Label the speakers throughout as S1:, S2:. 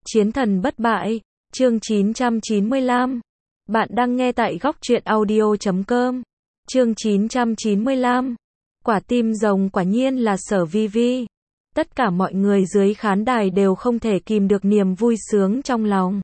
S1: Chiến thần bất bại, chương 995. Bạn đang nghe tại góc truyện audio.com. Chương 995. Quả tim rồng quả nhiên là Sở Vi Vi. Tất cả mọi người dưới khán đài đều không thể kìm được niềm vui sướng trong lòng.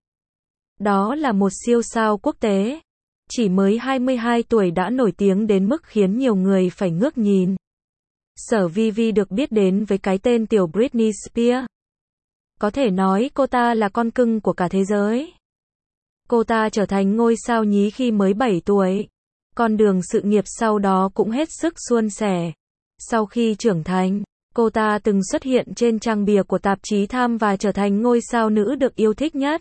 S1: Đó là một siêu sao quốc tế. Chỉ mới 22 tuổi đã nổi tiếng đến mức khiến nhiều người phải ngước nhìn. Sở Vi Vi được biết đến với cái tên tiểu Britney Spears. Có thể nói cô ta là con cưng của cả thế giới. Cô ta trở thành ngôi sao nhí khi mới 7 tuổi. Con đường sự nghiệp sau đó cũng hết sức suôn sẻ. Sau khi trưởng thành, cô ta từng xuất hiện trên trang bìa của tạp chí Time và trở thành ngôi sao nữ được yêu thích nhất.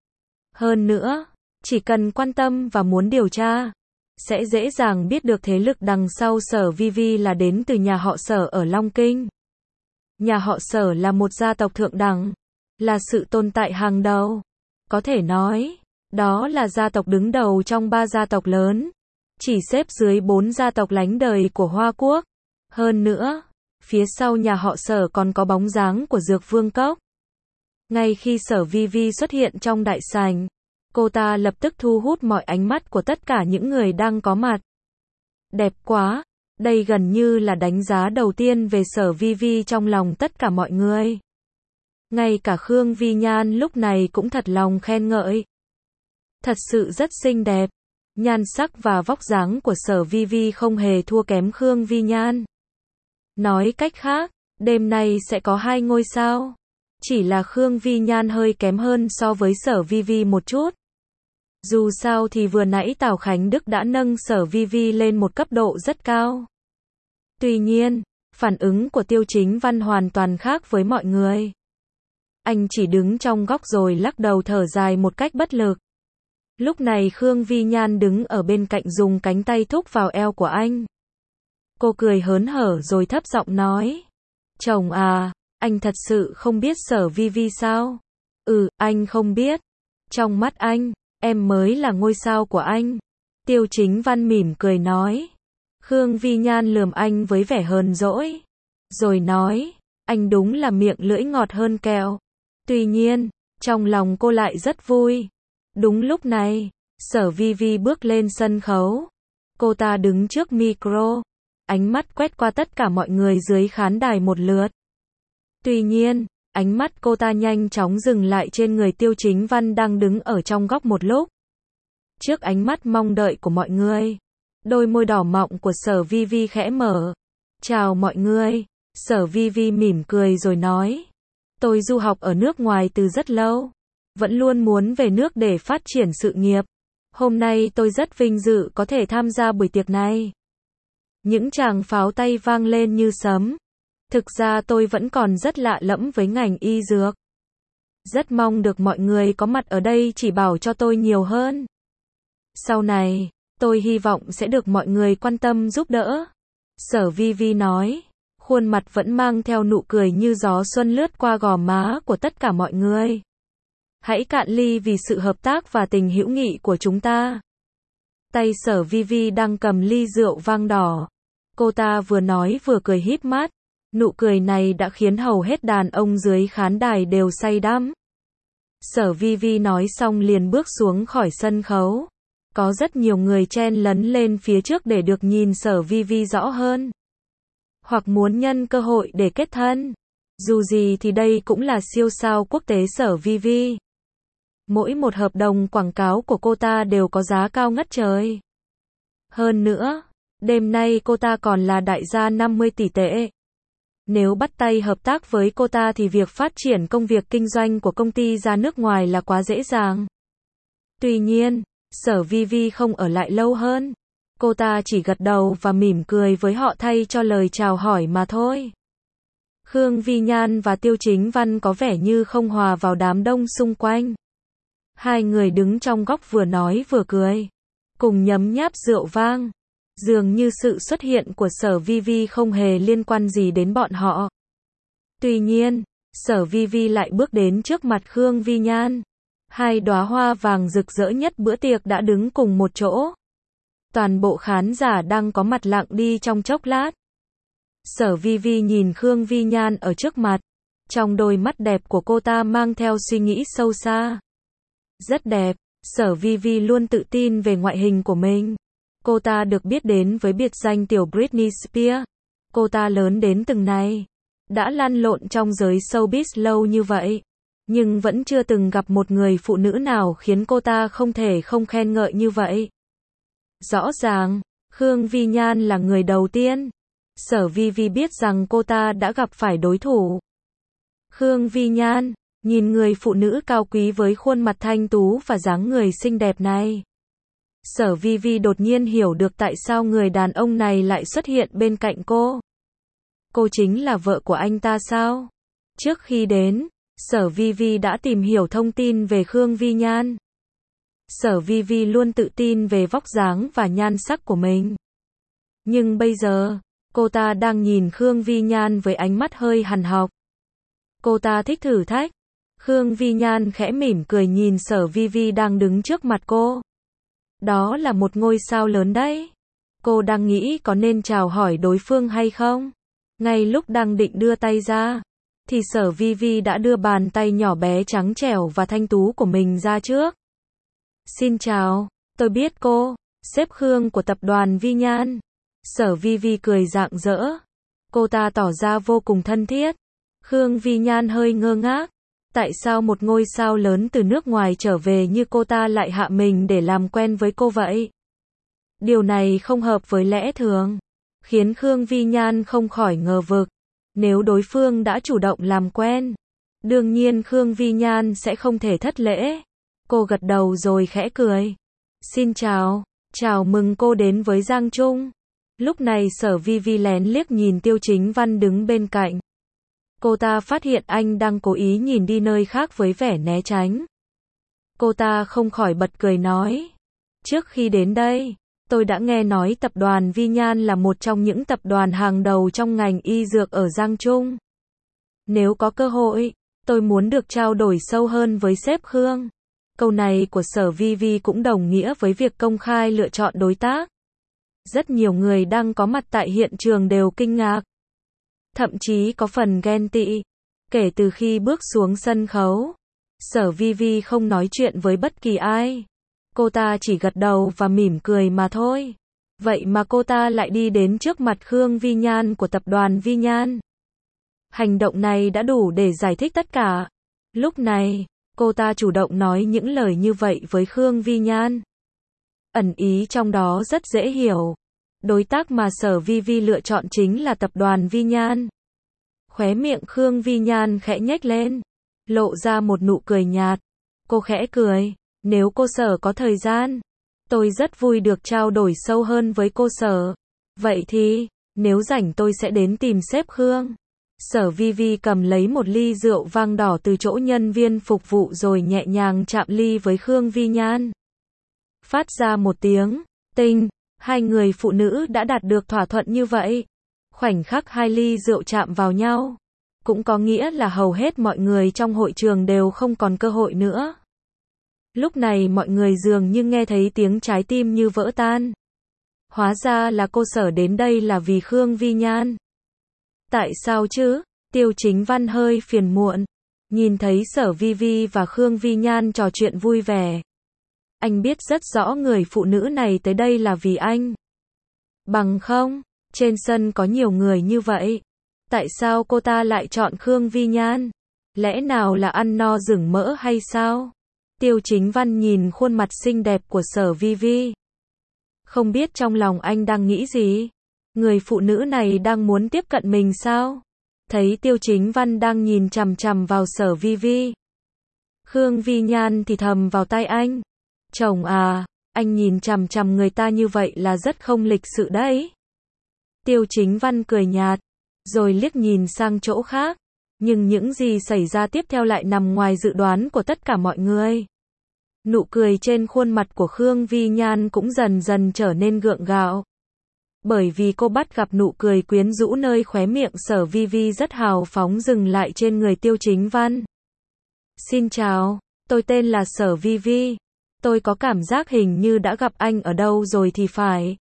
S1: Hơn nữa, chỉ cần quan tâm và muốn điều tra, sẽ dễ dàng biết được thế lực đằng sau Sở Vi Vi là đến từ nhà họ Sở ở Long Kinh. Nhà họ Sở là một gia tộc thượng đẳng, là sự tồn tại hàng đầu. Có thể nói, đó là gia tộc đứng đầu trong 3 gia tộc lớn, chỉ xếp dưới 4 gia tộc lánh đời của Hoa Quốc. Hơn nữa, phía sau nhà họ Sở còn có bóng dáng của Dược Vương Cốc. Ngay khi Sở Vi Vi xuất hiện trong đại sảnh, cô ta lập tức thu hút mọi ánh mắt của tất cả những người đang có mặt. Đẹp quá, đây gần như là đánh giá đầu tiên về Sở Vi Vi trong lòng tất cả mọi người. Ngay cả Khương Vi Nhan lúc này cũng thật lòng khen ngợi. Thật sự rất xinh đẹp. Nhan sắc và vóc dáng của Sở Vi Vi không hề thua kém Khương Vi Nhan. Nói cách khác, đêm nay sẽ có 2 ngôi sao. Chỉ là Khương Vi Nhan hơi kém hơn so với Sở Vi Vi một chút. Dù sao thì vừa nãy Tào Khánh Đức đã nâng Sở Vi Vi lên một cấp độ rất cao. Tuy nhiên, phản ứng của Tiêu Chính Văn hoàn toàn khác với mọi người. Anh chỉ đứng trong góc rồi lắc đầu thở dài một cách bất lực. Lúc này Khương Vi Nhan đứng ở bên cạnh dùng cánh tay thúc vào eo của anh. Cô cười hớn hở rồi thấp giọng nói. Chồng à, anh thật sự không biết Sở Vi Vi sao? Anh không biết. Trong mắt anh, em mới là ngôi sao của anh. Tiêu Chính Văn mỉm cười nói. Khương Vi Nhan lườm anh với vẻ hờn dỗi. Rồi nói, anh đúng là miệng lưỡi ngọt hơn kẹo. Tuy nhiên, trong lòng cô lại rất vui. Đúng lúc này, Sở Vi Vi bước lên sân khấu. Cô ta đứng trước micro, ánh mắt quét qua tất cả mọi người dưới khán đài một lượt. Tuy nhiên, ánh mắt cô ta nhanh chóng dừng lại trên người Tiêu Chính Văn đang đứng ở trong góc một lúc. Trước ánh mắt mong đợi của mọi người, đôi môi đỏ mọng của Sở Vi Vi khẽ mở. Chào mọi người, Sở Vi Vi mỉm cười rồi nói. Tôi du học ở nước ngoài từ rất lâu, vẫn luôn muốn về nước để phát triển sự nghiệp. Hôm nay tôi rất vinh dự có thể tham gia buổi tiệc này. Những tràng pháo tay vang lên như sấm. Thực ra tôi vẫn còn rất lạ lẫm với ngành y dược. Rất mong được mọi người có mặt ở đây chỉ bảo cho tôi nhiều hơn. Sau này, tôi hy vọng sẽ được mọi người quan tâm giúp đỡ. Sở Vi Vi nói, khuôn mặt vẫn mang theo nụ cười như gió xuân lướt qua gò má của tất cả mọi người. Hãy cạn ly vì sự hợp tác và tình hữu nghị của chúng ta. Tay Sở Vi Vi đang cầm ly rượu vang đỏ. Cô ta vừa nói vừa cười híp mắt. Nụ cười này đã khiến hầu hết đàn ông dưới khán đài đều say đắm. Sở Vi Vi nói xong liền bước xuống khỏi sân khấu. Có rất nhiều người chen lấn lên phía trước để được nhìn Sở Vi Vi rõ hơn. Hoặc muốn nhân cơ hội để kết thân. Dù gì thì đây cũng là siêu sao quốc tế Sở Vi Vi. Mỗi một hợp đồng quảng cáo của cô ta đều có giá cao ngất trời. Hơn nữa, đêm nay cô ta còn là đại gia 50 tỷ tệ. Nếu bắt tay hợp tác với cô ta thì việc phát triển công việc kinh doanh của công ty ra nước ngoài là quá dễ dàng. Tuy nhiên, Sở Vi Vi không ở lại lâu hơn. Cô ta chỉ gật đầu và mỉm cười với họ thay cho lời chào hỏi mà thôi. Khương Vi Nhan và Tiêu Chính Văn có vẻ như không hòa vào đám đông xung quanh. Hai người đứng trong góc vừa nói vừa cười, cùng nhấm nháp rượu vang. Dường như sự xuất hiện của Sở Vi Vi không hề liên quan gì đến bọn họ. Tuy nhiên, Sở Vi Vi lại bước đến trước mặt Khương Vi Nhan. 2 đóa hoa vàng rực rỡ nhất bữa tiệc đã đứng cùng một chỗ. Toàn bộ khán giả đang có mặt lặng đi trong chốc lát. Sở Vi Vi nhìn Khương Vi Nhan ở trước mặt, Trong đôi mắt đẹp của cô ta mang theo suy nghĩ sâu xa. Rất đẹp, Sở Vi Vi luôn tự tin về ngoại hình của mình. Cô ta được biết đến với biệt danh tiểu Britney Spears. Cô ta lớn đến từng này, đã lăn lộn trong giới showbiz lâu như vậy, nhưng vẫn chưa từng gặp một người phụ nữ nào khiến cô ta không thể không khen ngợi như vậy. Rõ ràng, Khương Vi Nhan là người đầu tiên. Sở Vi Vi biết rằng cô ta đã gặp phải đối thủ. Khương Vi Nhan, nhìn người phụ nữ cao quý với khuôn mặt thanh tú và dáng người xinh đẹp này. Sở Vi Vi đột nhiên hiểu được tại sao người đàn ông này lại xuất hiện bên cạnh cô. Cô chính là vợ của anh ta sao? Trước khi đến, Sở Vi Vi đã tìm hiểu thông tin về Khương Vi Nhan. Sở Vi Vi luôn tự tin về vóc dáng và nhan sắc của mình. Nhưng bây giờ, cô ta đang nhìn Khương Vi Nhan với ánh mắt hơi hằn học. Cô ta thích thử thách. Khương Vi Nhan khẽ mỉm cười nhìn Sở Vi Vi đang đứng trước mặt cô. Đó là một ngôi sao lớn đấy. Cô đang nghĩ có nên chào hỏi đối phương hay không? Ngay lúc đang định đưa tay ra, thì Sở Vi Vi đã đưa bàn tay nhỏ bé trắng trẻo và thanh tú của mình ra trước. Xin chào, tôi biết cô, sếp Khương của tập đoàn Vi Nhan. Sở Vi Vi cười rạng rỡ. Cô ta tỏ ra vô cùng thân thiết. Khương Vi Nhan hơi ngơ ngác. Tại sao một ngôi sao lớn từ nước ngoài trở về như cô ta lại hạ mình để làm quen với cô vậy? Điều này không hợp với lẽ thường, khiến Khương Vi Nhan không khỏi ngờ vực. Nếu đối phương đã chủ động làm quen, đương nhiên Khương Vi Nhan sẽ không thể thất lễ. Cô gật đầu rồi khẽ cười. Xin chào, chào mừng cô đến với Giang Trung. Lúc này Sở Vi Vi lén liếc nhìn Tiêu Chính Văn đứng bên cạnh. Cô ta phát hiện anh đang cố ý nhìn đi nơi khác với vẻ né tránh. Cô ta không khỏi bật cười nói. Trước khi đến đây, tôi đã nghe nói tập đoàn Vi Nhan là một trong những tập đoàn hàng đầu trong ngành y dược ở Giang Trung. Nếu có cơ hội, tôi muốn được trao đổi sâu hơn với sếp Khương. Câu này của Sở Vi Vi cũng đồng nghĩa với việc công khai lựa chọn đối tác. Rất nhiều người đang có mặt tại hiện trường đều kinh ngạc. Thậm chí có phần ghen tị. Kể từ khi bước xuống sân khấu, Sở Vi Vi không nói chuyện với bất kỳ ai. Cô ta chỉ gật đầu và mỉm cười mà thôi. Vậy mà cô ta lại đi đến trước mặt Khương Vi Nhan của tập đoàn Vi Nhan. Hành động này đã đủ để giải thích tất cả. Lúc này, cô ta chủ động nói những lời như vậy với Khương Vi Nhan. Ẩn ý trong đó rất dễ hiểu. Đối tác mà Sở Vi Vi lựa chọn chính là tập đoàn Vi Nhan. Khóe miệng Khương Vi Nhan khẽ nhếch lên, lộ ra một nụ cười nhạt. Cô khẽ cười, nếu cô Sở có thời gian, tôi rất vui được trao đổi sâu hơn với cô Sở. Vậy thì, nếu rảnh tôi sẽ đến tìm sếp Khương. Sở Vi Vi cầm lấy một ly rượu vang đỏ từ chỗ nhân viên phục vụ rồi nhẹ nhàng chạm ly với Khương Vi Nhan. Phát ra một tiếng tinh. Hai người phụ nữ đã đạt được thỏa thuận như vậy. Khoảnh khắc hai ly rượu chạm vào nhau, cũng có nghĩa là hầu hết mọi người trong hội trường đều không còn cơ hội nữa. Lúc này mọi người dường như nghe thấy tiếng trái tim như vỡ tan. Hóa ra là cô Sở đến đây là vì Khương Vi Nhan. Tại sao chứ? Tiêu Chính Văn hơi phiền muộn, nhìn thấy Sở Vi Vi và Khương Vi Nhan trò chuyện vui vẻ. Anh biết rất rõ người phụ nữ này tới đây là vì anh. Bằng không, trên sân có nhiều người như vậy. Tại sao cô ta lại chọn Khương Vi Nhan? Lẽ nào là ăn no rừng mỡ hay sao? Tiêu Chính Văn nhìn khuôn mặt xinh đẹp của Sở Vi Vi. Không biết trong lòng anh đang nghĩ gì? Người phụ nữ này đang muốn tiếp cận mình sao? Thấy Tiêu Chính Văn đang nhìn chằm chằm vào Sở Vi Vi, Khương Vi Nhan thì thầm vào tai anh. Chồng à, anh nhìn chằm chằm người ta như vậy là rất không lịch sự đấy. Tiêu Chính Văn cười nhạt, rồi liếc nhìn sang chỗ khác. Nhưng những gì xảy ra tiếp theo lại nằm ngoài dự đoán của tất cả mọi người. Nụ cười trên khuôn mặt của Khương Vi Nhan cũng dần dần trở nên gượng gạo. Bởi vì cô bắt gặp nụ cười quyến rũ nơi khóe miệng Sở Vi Vi rất hào phóng dừng lại trên người Tiêu Chính Văn. Xin chào, tôi tên là Sở Vi Vi. Tôi có cảm giác hình như đã gặp anh ở đâu rồi thì phải.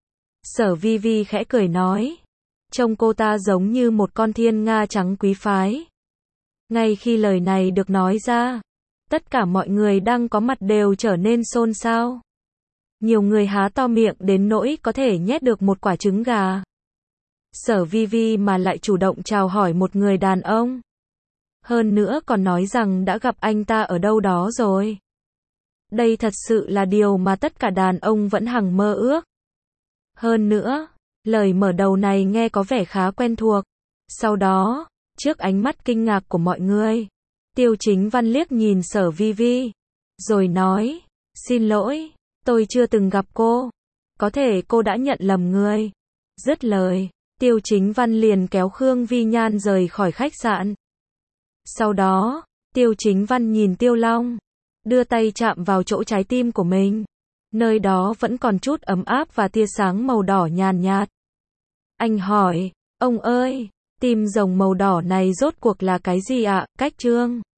S1: Sở Vi Vi khẽ cười nói. Trông cô ta giống như một con thiên nga trắng quý phái. Ngay khi lời này được nói ra, tất cả mọi người đang có mặt đều trở nên xôn xao. Nhiều người há to miệng đến nỗi có thể nhét được một quả trứng gà. Sở Vi Vi mà lại chủ động chào hỏi một người đàn ông. Hơn nữa còn nói rằng đã gặp anh ta ở đâu đó rồi. Đây thật sự là điều mà tất cả đàn ông vẫn hằng mơ ước. Hơn nữa, lời mở đầu này nghe có vẻ khá quen thuộc. Sau đó, trước ánh mắt kinh ngạc của mọi người, Tiêu Chính Văn liếc nhìn Sở Vi Vi, rồi nói, xin lỗi, tôi chưa từng gặp cô. Có thể cô đã nhận lầm người. Dứt lời, Tiêu Chính Văn liền kéo Khương Vi Nhan rời khỏi khách sạn. Sau đó, Tiêu Chính Văn nhìn Tiêu Long, đưa tay chạm vào chỗ trái tim của mình. Nơi đó vẫn còn chút ấm áp và tia sáng màu đỏ nhàn nhạt. Anh hỏi, ông ơi, tim rồng màu đỏ này rốt cuộc là cái gì ạ? Cách Trương